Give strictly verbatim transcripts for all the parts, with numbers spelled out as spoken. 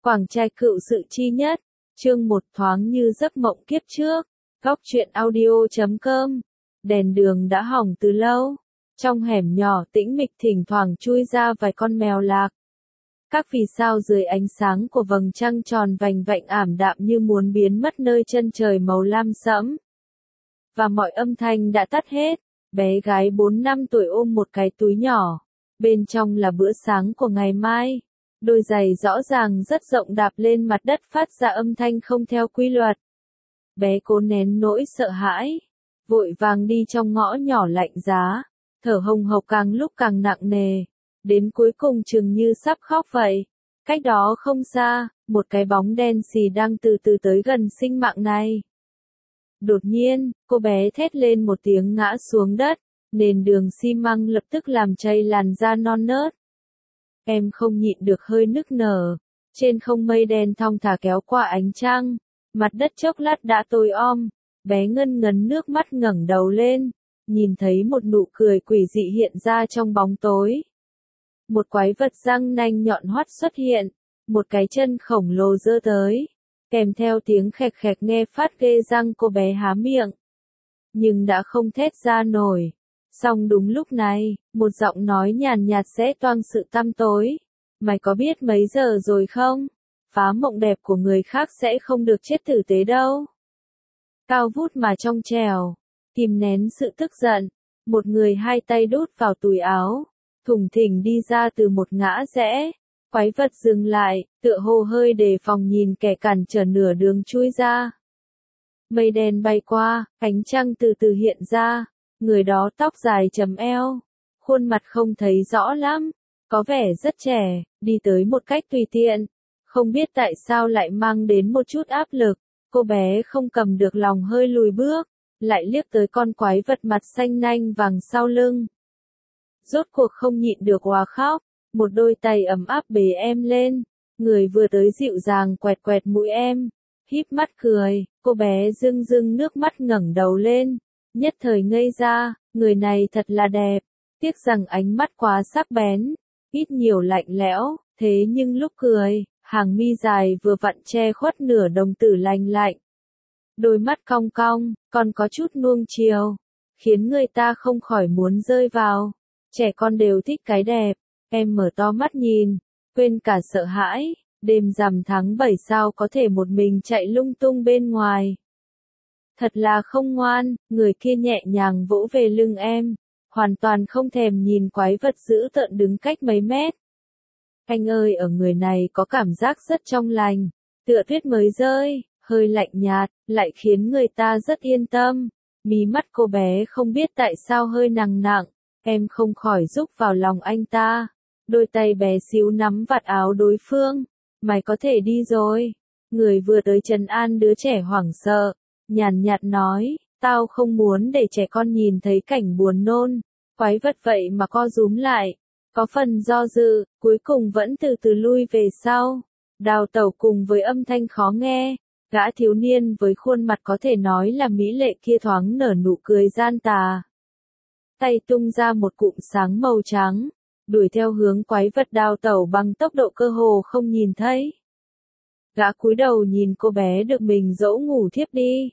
Quảng trai cựu sự chi nhất, chương một thoáng như giấc mộng kiếp trước, góc truyện audio chấm com. Đèn đường đã hỏng từ lâu, trong hẻm nhỏ tĩnh mịch thỉnh thoảng chui ra vài con mèo lạc. Các vì sao dưới ánh sáng của vầng trăng tròn vành vạnh ảm đạm như muốn biến mất nơi chân trời màu lam sẫm. Và mọi âm thanh đã tắt hết, bé gái bốn năm tuổi ôm một cái túi nhỏ, bên trong là bữa sáng của ngày mai. Đôi giày rõ ràng rất rộng đạp lên mặt đất phát ra âm thanh không theo quy luật. Bé cố nén nỗi sợ hãi, vội vàng đi trong ngõ nhỏ lạnh giá, thở hồng hộc càng lúc càng nặng nề, đến cuối cùng chừng như sắp khóc vậy. Cách đó không xa, một cái bóng đen xì đang từ từ tới gần sinh mạng này. Đột nhiên, cô bé thét lên một tiếng ngã xuống đất, nền đường xi măng lập tức làm chảy làn da non nớt. Em không nhịn được hơi nức nở, trên không mây đen thong thả kéo qua ánh trăng, mặt đất chốc lát đã tối om, bé ngân ngấn nước mắt ngẩng đầu lên, nhìn thấy một nụ cười quỷ dị hiện ra trong bóng tối. Một quái vật răng nanh nhọn hoắt xuất hiện, một cái chân khổng lồ giơ tới, kèm theo tiếng khẹt khẹt nghe phát ghê răng. Cô bé há miệng, nhưng đã không thét ra nổi. Song đúng lúc này, một giọng nói nhàn nhạt xé toang sự tăm tối. Mày có biết mấy giờ rồi không? Phá mộng đẹp của người khác sẽ không được chết tử tế đâu. Cao vút mà trong trẻo, kìm nén sự tức giận, một người hai tay đút vào túi áo, thùng thình đi ra từ một ngã rẽ. Quái vật dừng lại, tựa hồ hơi đề phòng nhìn kẻ cản trở nửa đường chui ra. Mây đen bay qua, ánh trăng từ từ hiện ra. Người đó tóc dài chấm eo, khuôn mặt không thấy rõ lắm, có vẻ rất trẻ, đi tới một cách tùy tiện, không biết tại sao lại mang đến một chút áp lực. Cô bé không cầm được lòng hơi lùi bước, lại liếc tới con quái vật mặt xanh nanh vàng sau lưng. Rốt cuộc không nhịn được òa khóc, một đôi tay ấm áp bế em lên, người vừa tới dịu dàng quẹt quẹt mũi em, híp mắt cười. Cô bé rưng rưng nước mắt ngẩng đầu lên, nhất thời ngây ra, người này thật là đẹp, tiếc rằng ánh mắt quá sắc bén, ít nhiều lạnh lẽo, thế nhưng lúc cười, hàng mi dài vừa vặn che khuất nửa đồng tử lành lạnh. Đôi mắt cong cong, còn có chút nuông chiều, khiến người ta không khỏi muốn rơi vào. Trẻ con đều thích cái đẹp. Em mở to mắt nhìn, quên cả sợ hãi, đêm rằm tháng bảy sao có thể một mình chạy lung tung bên ngoài. Thật là không ngoan. Người kia nhẹ nhàng vỗ về lưng em, hoàn toàn không thèm nhìn quái vật dữ tợn đứng cách mấy mét. Anh ơi, ở người này có cảm giác rất trong lành, tựa tuyết mới rơi, hơi lạnh nhạt, lại khiến người ta rất yên tâm. Mí mắt cô bé không biết tại sao hơi nặng nặng, em không khỏi rúc vào lòng anh ta. Đôi tay bé xíu nắm vạt áo đối phương. Mày có thể đi rồi. Người vừa tới trấn an đứa trẻ hoảng sợ, nhàn nhạt nói, tao không muốn để trẻ con nhìn thấy cảnh buồn nôn. Quái vật vậy mà co rúm lại, có phần do dự, cuối cùng vẫn từ từ lui về sau. Đào tẩu cùng với âm thanh khó nghe, gã thiếu niên với khuôn mặt có thể nói là mỹ lệ kia thoáng nở nụ cười gian tà. Tay tung ra một cụm sáng màu trắng, đuổi theo hướng quái vật đào tẩu bằng tốc độ cơ hồ không nhìn thấy. Gã cúi đầu nhìn cô bé được mình dỗ ngủ thiếp đi.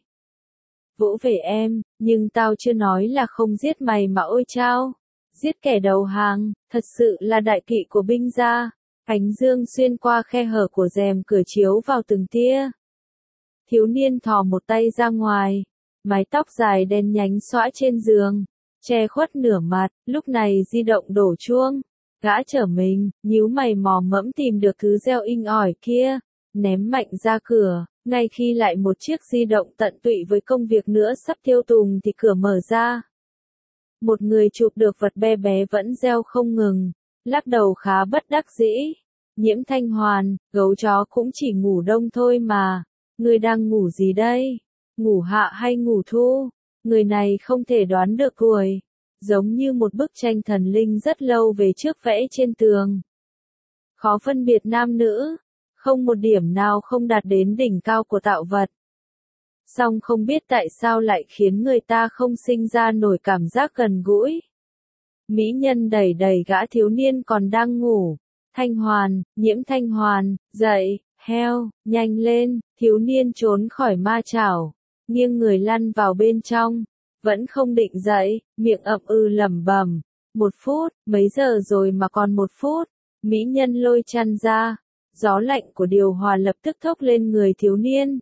Vỗ về em, nhưng tao chưa nói là không giết mày mà ôi chao. Giết kẻ đầu hàng, thật sự là đại kỵ của binh gia. Ánh dương xuyên qua khe hở của rèm cửa chiếu vào từng tia. Thiếu niên thò một tay ra ngoài, mái tóc dài đen nhánh xõa trên giường, che khuất nửa mặt. Lúc này di động đổ chuông, gã trở mình, nhíu mày mò mẫm tìm được thứ reo inh ỏi kia, ném mạnh ra cửa. Ngay khi lại một chiếc di động tận tụy với công việc nữa sắp tiêu tùng thì cửa mở ra. Một người chụp được vật bé bé vẫn reo không ngừng, lắc đầu khá bất đắc dĩ. Nhiễm Thanh Hoàn, gấu chó cũng chỉ ngủ đông thôi mà. Người đang ngủ gì đây? Ngủ hạ hay ngủ thu? Người này không thể đoán được tuổi, giống như một bức tranh thần linh rất lâu về trước vẽ trên tường. Khó phân biệt nam nữ, không một điểm nào không đạt đến đỉnh cao của tạo vật. Song không biết tại sao lại khiến người ta không sinh ra nổi cảm giác gần gũi. Mỹ nhân đẩy đẩy gã thiếu niên còn đang ngủ. Thanh Hoàn, Nhiễm Thanh Hoàn, dậy, Heo, nhanh lên, thiếu niên trốn khỏi ma chảo, nghiêng người lăn vào bên trong, vẫn không định dậy, miệng ậm ừ lẩm bẩm. Một phút, mấy giờ rồi mà còn một phút, mỹ nhân lôi chăn ra, gió lạnh của điều hòa lập tức thốc lên người thiếu niên.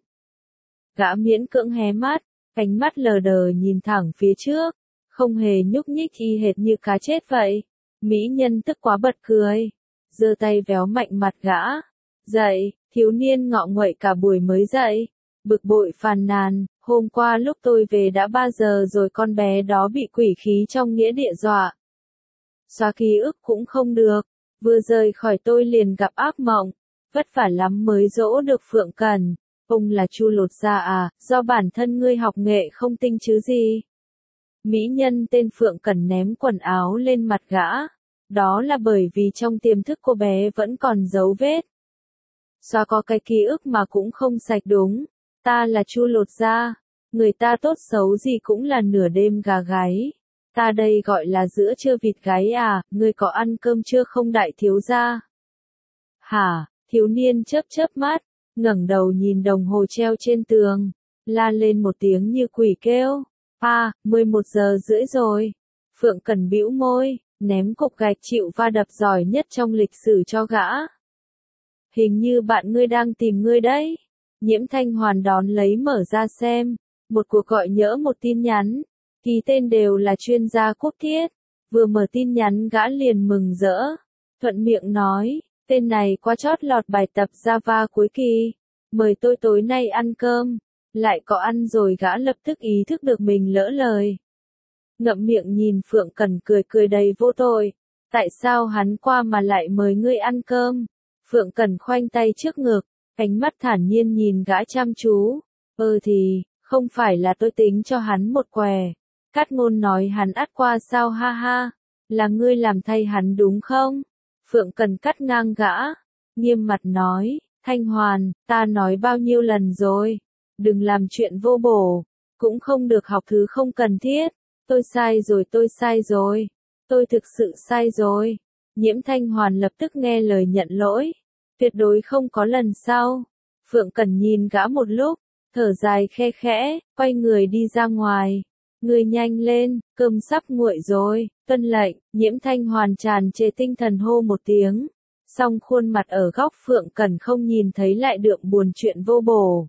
Gã miễn cưỡng hé mắt, ánh mắt lờ đờ nhìn thẳng phía trước, không hề nhúc nhích y hệt như cá chết vậy. Mỹ nhân tức quá bật cười, giơ tay véo mạnh mặt gã. Dậy, thiếu niên ngọ nguậy cả buổi mới dậy, bực bội phàn nàn, hôm qua lúc tôi về đã ba giờ rồi, con bé đó bị quỷ khí trong nghĩa địa dọa. Xóa ký ức cũng không được, vừa rời khỏi tôi liền gặp ác mộng, vất vả lắm mới dỗ được Phượng Cẩn. Ông là Chu Lột Da à, do bản thân ngươi học nghệ không tinh chứ gì. Mỹ nhân tên Phượng Cẩn ném quần áo lên mặt gã, đó là bởi vì trong tiềm thức cô bé vẫn còn dấu vết. Xóa có cái ký ức mà cũng không sạch đúng, ta là Chu Lột Da, người ta tốt xấu gì cũng là nửa đêm gà gáy. Ta đây gọi là giữa trưa vịt gáy à, ngươi có ăn cơm chưa không đại thiếu gia? Hả, thiếu niên chớp chớp mắt, ngẩng đầu nhìn đồng hồ treo trên tường, la lên một tiếng như quỷ kêu. À, mười một giờ rưỡi rồi. Phượng Cẩn bĩu môi, ném cục gạch chịu va đập giỏi nhất trong lịch sử cho gã. Hình như bạn ngươi đang tìm ngươi đấy. Nhiễm Thanh Hoàn đón lấy mở ra xem, một cuộc gọi nhỡ một tin nhắn. Ký tên đều là chuyên gia quốc thiết, vừa mở tin nhắn gã liền mừng rỡ, thuận miệng nói, tên này qua chót lọt bài tập Java cuối kỳ, mời tôi tối nay ăn cơm, lại có ăn rồi gã lập tức ý thức được mình lỡ lời. Ngậm miệng nhìn Phượng Cẩn cười cười đầy vô tội, tại sao hắn qua mà lại mời ngươi ăn cơm? Phượng Cẩn khoanh tay trước ngực, ánh mắt thản nhiên nhìn gã chăm chú, ơ thì, không phải là tôi tính cho hắn một què. Cát Ngôn nói hắn ắt qua sao ha ha, là ngươi làm thay hắn đúng không? Phượng Cẩn cắt ngang gã, nghiêm mặt nói, Thanh Hoàn, ta nói bao nhiêu lần rồi, đừng làm chuyện vô bổ, cũng không được học thứ không cần thiết, tôi sai rồi tôi sai rồi, tôi thực sự sai rồi. Nhiễm Thanh Hoàn lập tức nghe lời nhận lỗi, tuyệt đối không có lần sau. Phượng Cẩn nhìn gã một lúc, thở dài khe khẽ, quay người đi ra ngoài. Người nhanh lên, cơm sắp nguội rồi, tuân lệnh. Nhiễm Thanh Hoàn tràn trề tinh thần hô một tiếng, song khuôn mặt ở góc Phượng Cẩn không nhìn thấy lại đượm buồn chuyện vô bổ.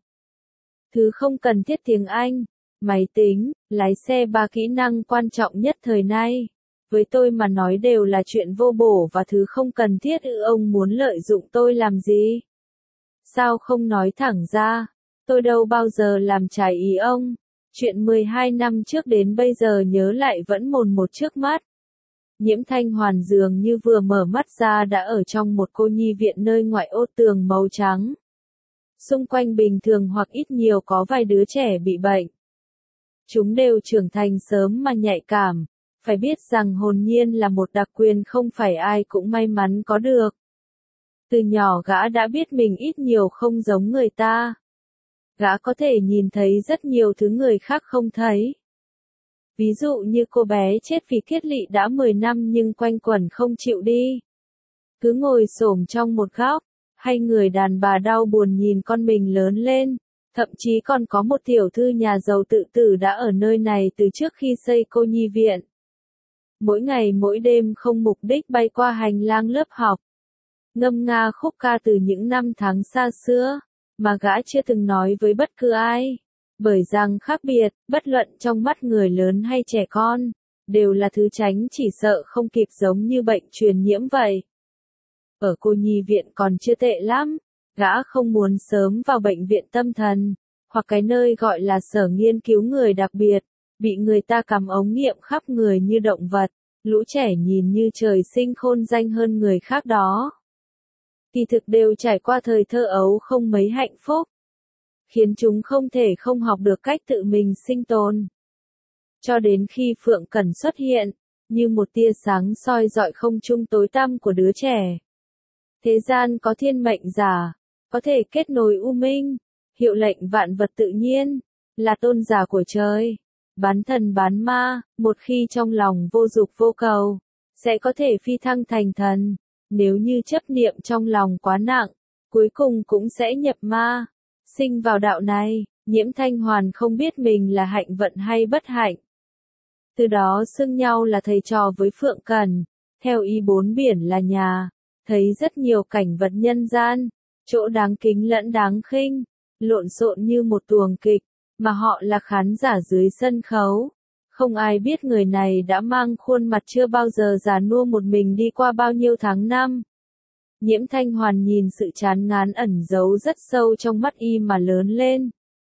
Thứ không cần thiết tiếng Anh, máy tính, lái xe ba kỹ năng quan trọng nhất thời nay. Với tôi mà nói đều là chuyện vô bổ và thứ không cần thiết. Ư ông muốn lợi dụng tôi làm gì? Sao không nói thẳng ra? Tôi đâu bao giờ làm trái ý ông. Chuyện mười hai năm trước đến bây giờ nhớ lại vẫn mồn một trước mắt. Nhiễm Thanh Hoàn dường như vừa mở mắt ra đã ở trong một cô nhi viện nơi ngoại ô tường màu trắng. Xung quanh bình thường hoặc ít nhiều có vài đứa trẻ bị bệnh. Chúng đều trưởng thành sớm mà nhạy cảm. Phải biết rằng hồn nhiên là một đặc quyền không phải ai cũng may mắn có được. Từ nhỏ gã đã biết mình ít nhiều không giống người ta. Gã có thể nhìn thấy rất nhiều thứ người khác không thấy. Ví dụ như cô bé chết vì kiết lỵ đã mười năm nhưng quanh quẩn không chịu đi. Cứ ngồi xổm trong một góc, hay người đàn bà đau buồn nhìn con mình lớn lên. Thậm chí còn có một tiểu thư nhà giàu tự tử đã ở nơi này từ trước khi xây cô nhi viện. Mỗi ngày mỗi đêm không mục đích bay qua hành lang lớp học. Ngâm nga khúc ca từ những năm tháng xa xưa, mà gã chưa từng nói với bất cứ ai. Bởi rằng khác biệt, bất luận trong mắt người lớn hay trẻ con, đều là thứ tránh chỉ sợ không kịp giống như bệnh truyền nhiễm vậy. Ở cô nhi viện còn chưa tệ lắm, gã không muốn sớm vào bệnh viện tâm thần, hoặc cái nơi gọi là sở nghiên cứu người đặc biệt, bị người ta cắm ống nghiệm khắp người như động vật, lũ trẻ nhìn như trời sinh khôn danh hơn người khác đó. Kỳ thực đều trải qua thời thơ ấu không mấy hạnh phúc, khiến chúng không thể không học được cách tự mình sinh tồn. Cho đến khi Phượng Cẩn xuất hiện, như một tia sáng soi rọi không trung tối tăm của đứa trẻ. Thế gian có thiên mệnh giả, có thể kết nối u minh, hiệu lệnh vạn vật tự nhiên, là tôn giả của trời, bán thần bán ma, một khi trong lòng vô dục vô cầu, sẽ có thể phi thăng thành thần. Nếu như chấp niệm trong lòng quá nặng, cuối cùng cũng sẽ nhập ma, sinh vào đạo này. Nhiễm Thanh Hoàn không biết mình là hạnh vận hay bất hạnh. Từ đó xưng nhau là thầy trò với Phượng Cẩn, theo ý bốn biển là nhà, thấy rất nhiều cảnh vật nhân gian, chỗ đáng kính lẫn đáng khinh, lộn xộn như một tuồng kịch, mà họ là khán giả dưới sân khấu. Không ai biết người này đã mang khuôn mặt chưa bao giờ già nua một mình đi qua bao nhiêu tháng năm. Nhiễm Thanh Hoàn nhìn sự chán ngán ẩn giấu rất sâu trong mắt y mà lớn lên.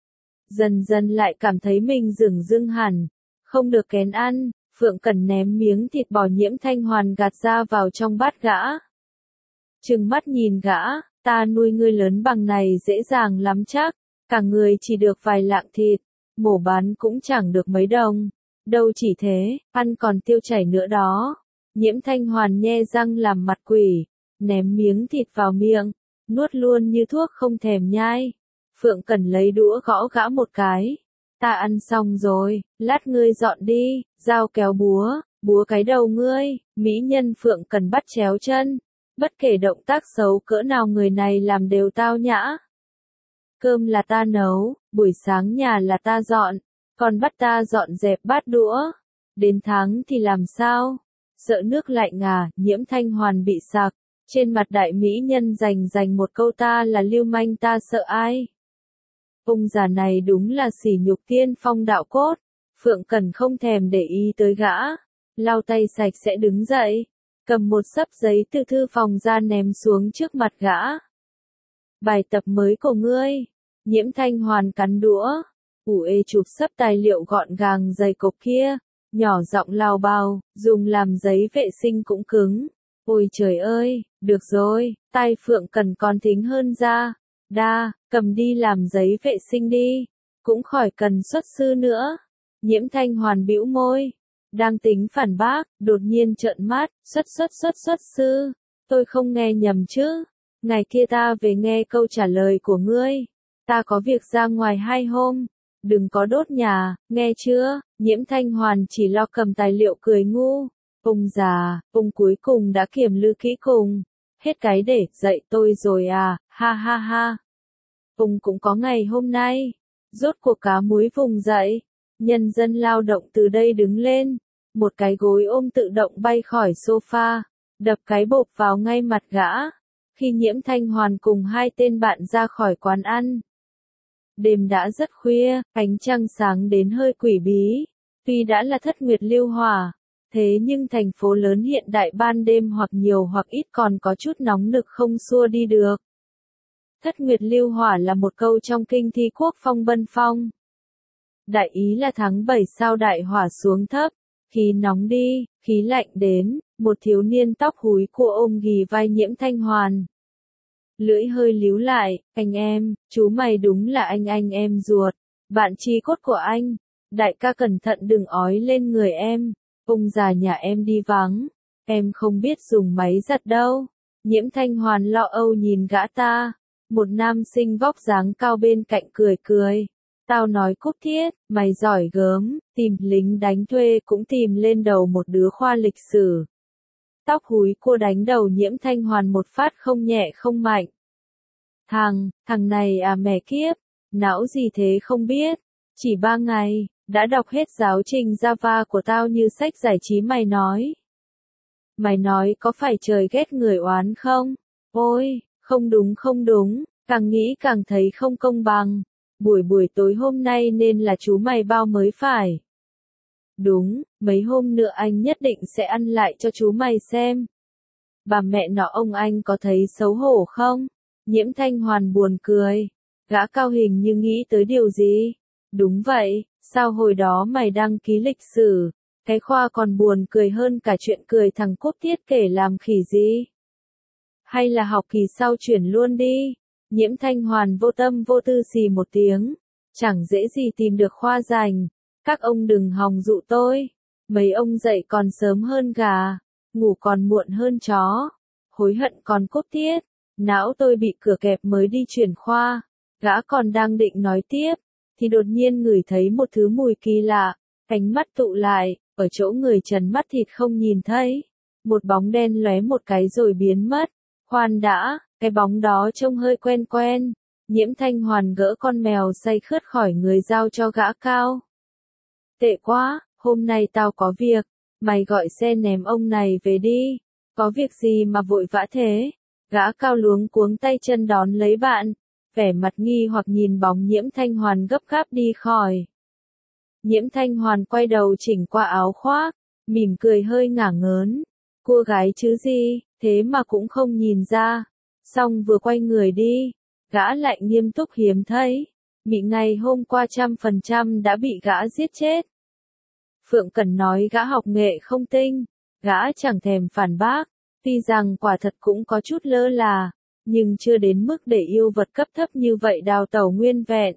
Dần dần lại cảm thấy mình dửng dưng hẳn, không được kén ăn. Phượng Cẩn ném miếng thịt bò Nhiễm Thanh Hoàn gạt ra vào trong bát gã. Trừng mắt nhìn gã, ta nuôi ngươi lớn bằng này dễ dàng lắm chắc, cả người chỉ được vài lạng thịt, mổ bán cũng chẳng được mấy đồng. Đâu chỉ thế, ăn còn tiêu chảy nữa đó. Nhiễm Thanh Hoàn nhe răng làm mặt quỷ, ném miếng thịt vào miệng, nuốt luôn như thuốc không thèm nhai. Phượng Cẩn lấy đũa gõ gã một cái. Ta ăn xong rồi, lát ngươi dọn đi, dao kéo búa, búa cái đầu ngươi. Mỹ nhân Phượng Cẩn bắt chéo chân. Bất kể động tác xấu cỡ nào người này làm đều tao nhã. Cơm là ta nấu, buổi sáng nhà là ta dọn, còn bắt ta dọn dẹp bát đũa. Đến tháng thì làm sao? Sợ nước lạnh à? Nhiễm Thanh Hoàn bị sặc. Trên mặt đại mỹ nhân dành dành một câu ta là lưu manh ta sợ ai? Ông già này đúng là sỉ nhục tiên phong đạo cốt. Phượng Cẩn không thèm để ý tới gã. Lau tay sạch sẽ đứng dậy. Cầm một xấp giấy từ thư phòng ra ném xuống trước mặt gã. Bài tập mới của ngươi. Nhiễm Thanh Hoàn cắn đũa. Ủ ê chụp xấp tài liệu gọn gàng dày cộp kia. Nhỏ giọng lao bào, dùng làm giấy vệ sinh cũng cứng. Ôi trời ơi, được rồi, tai Phượng Cẩn còn thính hơn da. Đa, cầm đi làm giấy vệ sinh đi. Cũng khỏi cần xuất sư nữa. Nhiễm Thanh Hoàn bĩu môi. Đang tính phản bác, đột nhiên trợn mắt, xuất xuất xuất xuất sư. Tôi không nghe nhầm chứ. Ngày kia ta về nghe câu trả lời của ngươi. Ta có việc ra ngoài hai hôm. Đừng có đốt nhà, nghe chưa? Nhiễm Thanh Hoàn chỉ lo cầm tài liệu cười ngu. Ông già, ông cuối cùng đã kiểm lư kỹ cùng. Hết cái để dạy tôi rồi à, ha ha ha. Ông cũng có ngày hôm nay. Rốt cuộc cá muối vùng dậy. Nhân dân lao động từ đây đứng lên. Một cái gối ôm tự động bay khỏi sofa. Đập cái bộp vào ngay mặt gã. Khi Nhiễm Thanh Hoàn cùng hai tên bạn ra khỏi quán ăn. Đêm đã rất khuya, ánh trăng sáng đến hơi quỷ bí. Tuy đã là thất nguyệt lưu hỏa, thế nhưng thành phố lớn hiện đại ban đêm hoặc nhiều hoặc ít còn có chút nóng nực không xua đi được. Thất nguyệt lưu hỏa là một câu trong kinh thi quốc phong Bân Phong. Đại ý là tháng bảy sao đại hỏa xuống thấp, khí nóng đi, khí lạnh đến, một thiếu niên tóc húi cua ôm ghì vai Nhiễm Thanh Hoàn. Lưỡi hơi líu lại, anh em, chú mày đúng là anh anh em ruột, bạn chi cốt của anh. Đại ca cẩn thận đừng ói lên người em, ông già nhà em đi vắng, em không biết dùng máy giặt đâu. Nhiễm Thanh Hoàn lo âu nhìn gã ta, một nam sinh vóc dáng cao bên cạnh cười cười. Tao nói Cúc Thiết, mày giỏi gớm, tìm lính đánh thuê cũng tìm lên đầu một đứa khoa lịch sử. Tóc húi cua đánh đầu Nhiễm Thanh Hoàn một phát không nhẹ không mạnh. Thằng, thằng này à mẹ kiếp, não gì thế không biết, chỉ ba ngày, đã đọc hết giáo trình Java của tao như sách giải trí mày nói. Mày nói có phải trời ghét người oán không? Ôi, không đúng không đúng, càng nghĩ càng thấy không công bằng. Buổi buổi tối hôm nay nên là chú mày bao mới phải. Đúng, mấy hôm nữa anh nhất định sẽ ăn lại cho chú mày xem. Bà mẹ nó ông anh có thấy xấu hổ không? Nhiễm Thanh Hoàn buồn cười. Gã cao hình như nghĩ tới điều gì? Đúng vậy, sao hồi đó mày đăng ký lịch sử? Cái khoa còn buồn cười hơn cả chuyện cười thằng Cốt Tiết kể làm khỉ gì? Hay là học kỳ sau chuyển luôn đi? Nhiễm Thanh Hoàn vô tâm vô tư xì một tiếng. Chẳng dễ gì tìm được khoa dành. Các ông đừng hòng dụ tôi. Mấy ông dậy còn sớm hơn gà. Ngủ còn muộn hơn chó. Hối hận còn Cốt Tiết. Não tôi bị cửa kẹp mới đi chuyển khoa. Gã còn đang định nói tiếp. Thì đột nhiên ngửi thấy một thứ mùi kỳ lạ. Ánh mắt tụ lại. Ở chỗ người trần mắt thịt không nhìn thấy. Một bóng đen lóe một cái rồi biến mất. Khoan đã, cái bóng đó trông hơi quen quen. Nhiễm Thanh Hoàn gỡ con mèo say khướt khỏi người giao cho gã Cao. Tệ quá, hôm nay tao có việc, mày gọi xe ném ông này về đi. Có việc gì mà vội vã thế? Gã Cao luống cuống tay chân đón lấy bạn, vẻ mặt nghi hoặc nhìn bóng Nhiễm Thanh Hoàn gấp gáp đi khỏi. Nhiễm Thanh Hoàn quay đầu chỉnh qua áo khoác, mỉm cười hơi ngả ngớn. Cô gái chứ gì, thế mà cũng không nhìn ra. Xong vừa quay người đi, gã lại nghiêm túc hiếm thấy. Bị ngày hôm qua trăm phần trăm đã bị gã giết chết. Phượng Cẩn nói gã học nghệ không tinh, gã chẳng thèm phản bác, tuy rằng quả thật cũng có chút lơ là, nhưng chưa đến mức để yêu vật cấp thấp như vậy đào tẩu nguyên vẹn.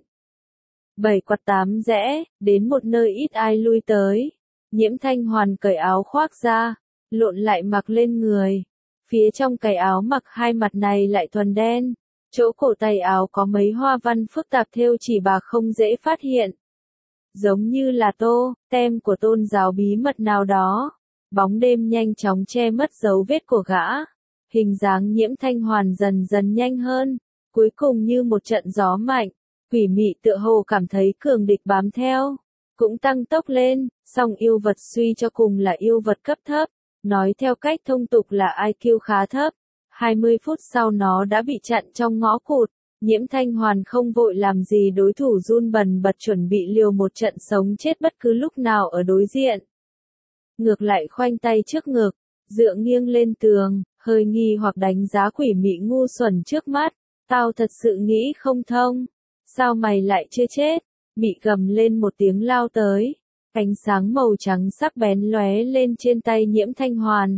Bảy quạt tám rẽ, đến một nơi ít ai lui tới. Nhiễm Thanh Hoàn cởi áo khoác ra, lộn lại mặc lên người. Phía trong cái áo mặc hai mặt này lại thuần đen. Chỗ cổ tay áo có mấy hoa văn phức tạp thêu chỉ bà không dễ phát hiện. Giống như là tô, tem của tôn giáo bí mật nào đó. Bóng đêm nhanh chóng che mất dấu vết của gã. Hình dáng Nhiễm Thanh Hoàn dần dần nhanh hơn. Cuối cùng như một trận gió mạnh. Quỷ mị tựa hồ cảm thấy cường địch bám theo. Cũng tăng tốc lên, song yêu vật suy cho cùng là yêu vật cấp thấp. Nói theo cách thông tục là i kiu khá thấp. hai mươi phút sau nó đã bị chặn trong ngõ cụt. Nhiễm Thanh Hoàn không vội làm gì đối thủ run bần bật chuẩn bị liều một trận sống chết bất cứ lúc nào ở đối diện. Ngược lại khoanh tay trước ngực, dựa nghiêng lên tường, hơi nghi hoặc đánh giá quỷ mị ngu xuẩn trước mắt. Tao thật sự nghĩ không thông. Sao mày lại chưa chết? Mị gầm lên một tiếng lao tới. Ánh sáng màu trắng sắc bén lóe lên trên tay Nhiễm Thanh Hoàn.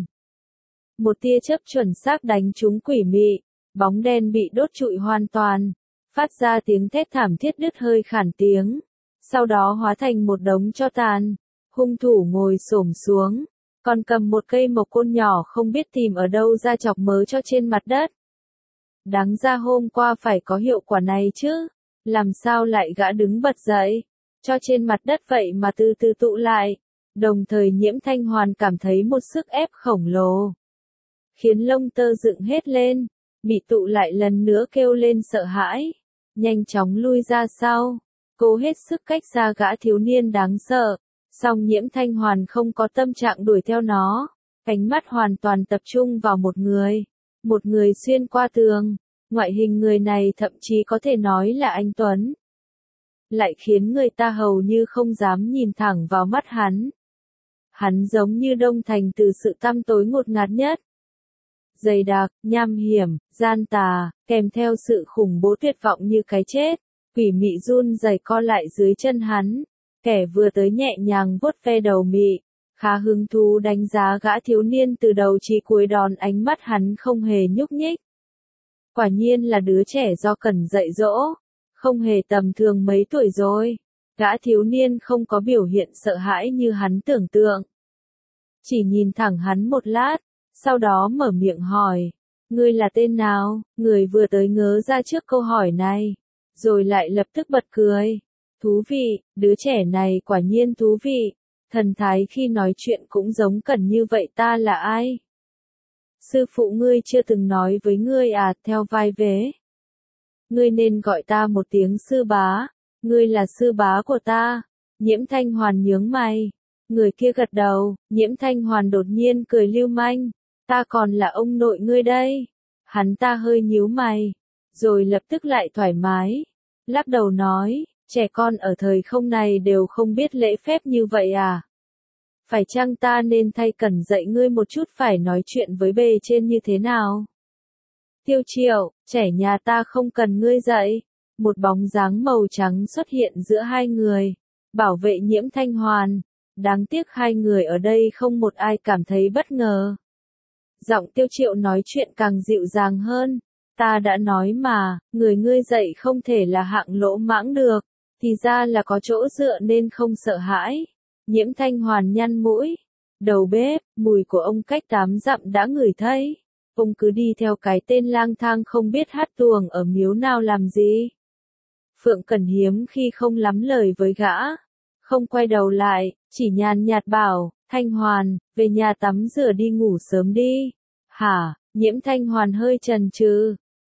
Một tia chớp chuẩn xác đánh trúng quỷ mị. Bóng đen bị đốt trụi hoàn toàn. Phát ra tiếng thét thảm thiết đứt hơi khản tiếng. Sau đó hóa thành một đống tro tàn. Hung thủ ngồi xổm xuống. Còn cầm một cây mộc côn nhỏ không biết tìm ở đâu ra chọc mớ cho trên mặt đất. Đáng ra hôm qua phải có hiệu quả này chứ. Làm sao lại gã đứng bật dậy, cho trên mặt đất vậy mà từ từ tụ lại. Đồng thời Nhiễm Thanh Hoàn cảm thấy một sức ép khổng lồ. Khiến lông tơ dựng hết lên, bị tụ lại lần nữa kêu lên sợ hãi. Nhanh chóng lui ra sau, cố hết sức cách xa gã thiếu niên đáng sợ. Song Nhiễm Thanh Hoàn không có tâm trạng đuổi theo nó. Ánh mắt hoàn toàn tập trung vào một người. Một người xuyên qua tường. Ngoại hình người này thậm chí có thể nói là anh Tuấn. Lại khiến người ta hầu như không dám nhìn thẳng vào mắt hắn. Hắn giống như đông thành từ sự tăm tối ngột ngạt nhất. Dày đặc, nham hiểm, gian tà, kèm theo sự khủng bố tuyệt vọng như cái chết. Quỷ mị run rẩy co lại dưới chân hắn. Kẻ vừa tới nhẹ nhàng vuốt ve đầu mị. Khá hứng thú đánh giá gã thiếu niên từ đầu chí cuối đòn ánh mắt hắn không hề nhúc nhích. Quả nhiên là đứa trẻ do cần dạy dỗ, không hề tầm thường mấy tuổi rồi. Gã thiếu niên không có biểu hiện sợ hãi như hắn tưởng tượng. Chỉ nhìn thẳng hắn một lát, sau đó mở miệng hỏi, ngươi là tên nào? Người vừa tới ngớ ra trước câu hỏi này, rồi lại lập tức bật cười. Thú vị, đứa trẻ này quả nhiên thú vị. Thần thái khi nói chuyện cũng giống Cẩn như vậy. Ta là ai? Sư phụ ngươi chưa từng nói với ngươi à, theo vai vế. Ngươi nên gọi ta một tiếng sư bá. Ngươi là sư bá của ta. Nhiễm Thanh Hoàn nhướng mày. Người kia gật đầu. Nhiễm Thanh Hoàn đột nhiên cười lưu manh. Ta còn là ông nội ngươi đây. Hắn ta hơi nhíu mày. Rồi lập tức lại thoải mái. Lắc đầu nói, trẻ con ở thời không này đều không biết lễ phép như vậy à? Phải chăng ta nên thay Cẩn dạy ngươi một chút phải nói chuyện với bề trên như thế nào? Tiêu Triệu, trẻ nhà ta không cần ngươi dạy. Một bóng dáng màu trắng xuất hiện giữa hai người. Bảo vệ Nhiễm Thanh Hoàn. Đáng tiếc hai người ở đây không một ai cảm thấy bất ngờ. Giọng Tiêu Triệu nói chuyện càng dịu dàng hơn. Ta đã nói mà, người ngươi dạy không thể là hạng lỗ mãng được. Thì ra là có chỗ dựa nên không sợ hãi. Nhiễm Thanh Hoàn nhăn mũi. Đầu bếp, mùi của ông cách tám dặm đã ngửi thấy. Ông cứ đi theo cái tên lang thang không biết hát tuồng ở miếu nào làm gì. Phượng Cẩn hiếm khi không lắm lời với gã. Không quay đầu lại, chỉ nhàn nhạt bảo, Thanh Hoàn, về nhà tắm rửa đi ngủ sớm đi. Hả? Nhiễm Thanh Hoàn hơi chần chừ.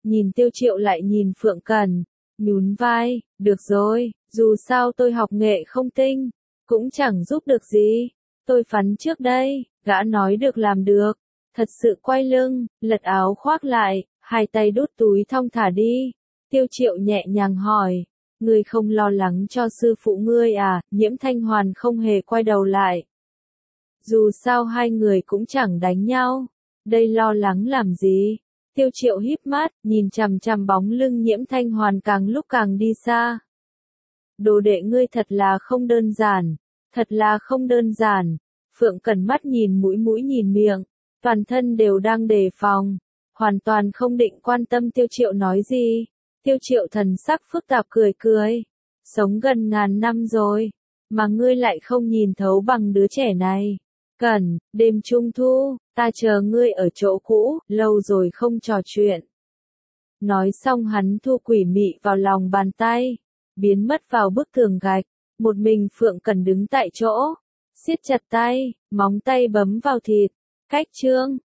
nhìn Tiêu Triệu lại nhìn Phượng Cẩn, nhún vai, được rồi, dù sao tôi học nghệ không tinh, cũng chẳng giúp được gì, tôi phắn trước đây, gã nói được làm được, thật sự quay lưng, lật áo khoác lại, hai tay đút túi thong thả đi, Tiêu Triệu nhẹ nhàng hỏi, ngươi không lo lắng cho sư phụ ngươi à, Nhiễm Thanh Hoàn không hề quay đầu lại. Dù sao hai người cũng chẳng đánh nhau, đây lo lắng làm gì? Tiêu Triệu híp mắt, nhìn chằm chằm bóng lưng Nhiễm Thanh Hoàn càng lúc càng đi xa. Đồ đệ ngươi thật là không đơn giản, thật là không đơn giản. Phượng Cẩn mắt nhìn mũi mũi nhìn miệng, toàn thân đều đang đề phòng, hoàn toàn không định quan tâm Tiêu Triệu nói gì. Tiêu Triệu thần sắc phức tạp cười cười, sống gần ngàn năm rồi, mà ngươi lại không nhìn thấu bằng đứa trẻ này. Cẩn, đêm trung thu, ta chờ ngươi ở chỗ cũ, lâu rồi không trò chuyện. Nói xong hắn thu quỷ mị vào lòng bàn tay, biến mất vào bức tường gạch, một mình Phượng Cẩn đứng tại chỗ, siết chặt tay, móng tay bấm vào thịt, cách chương.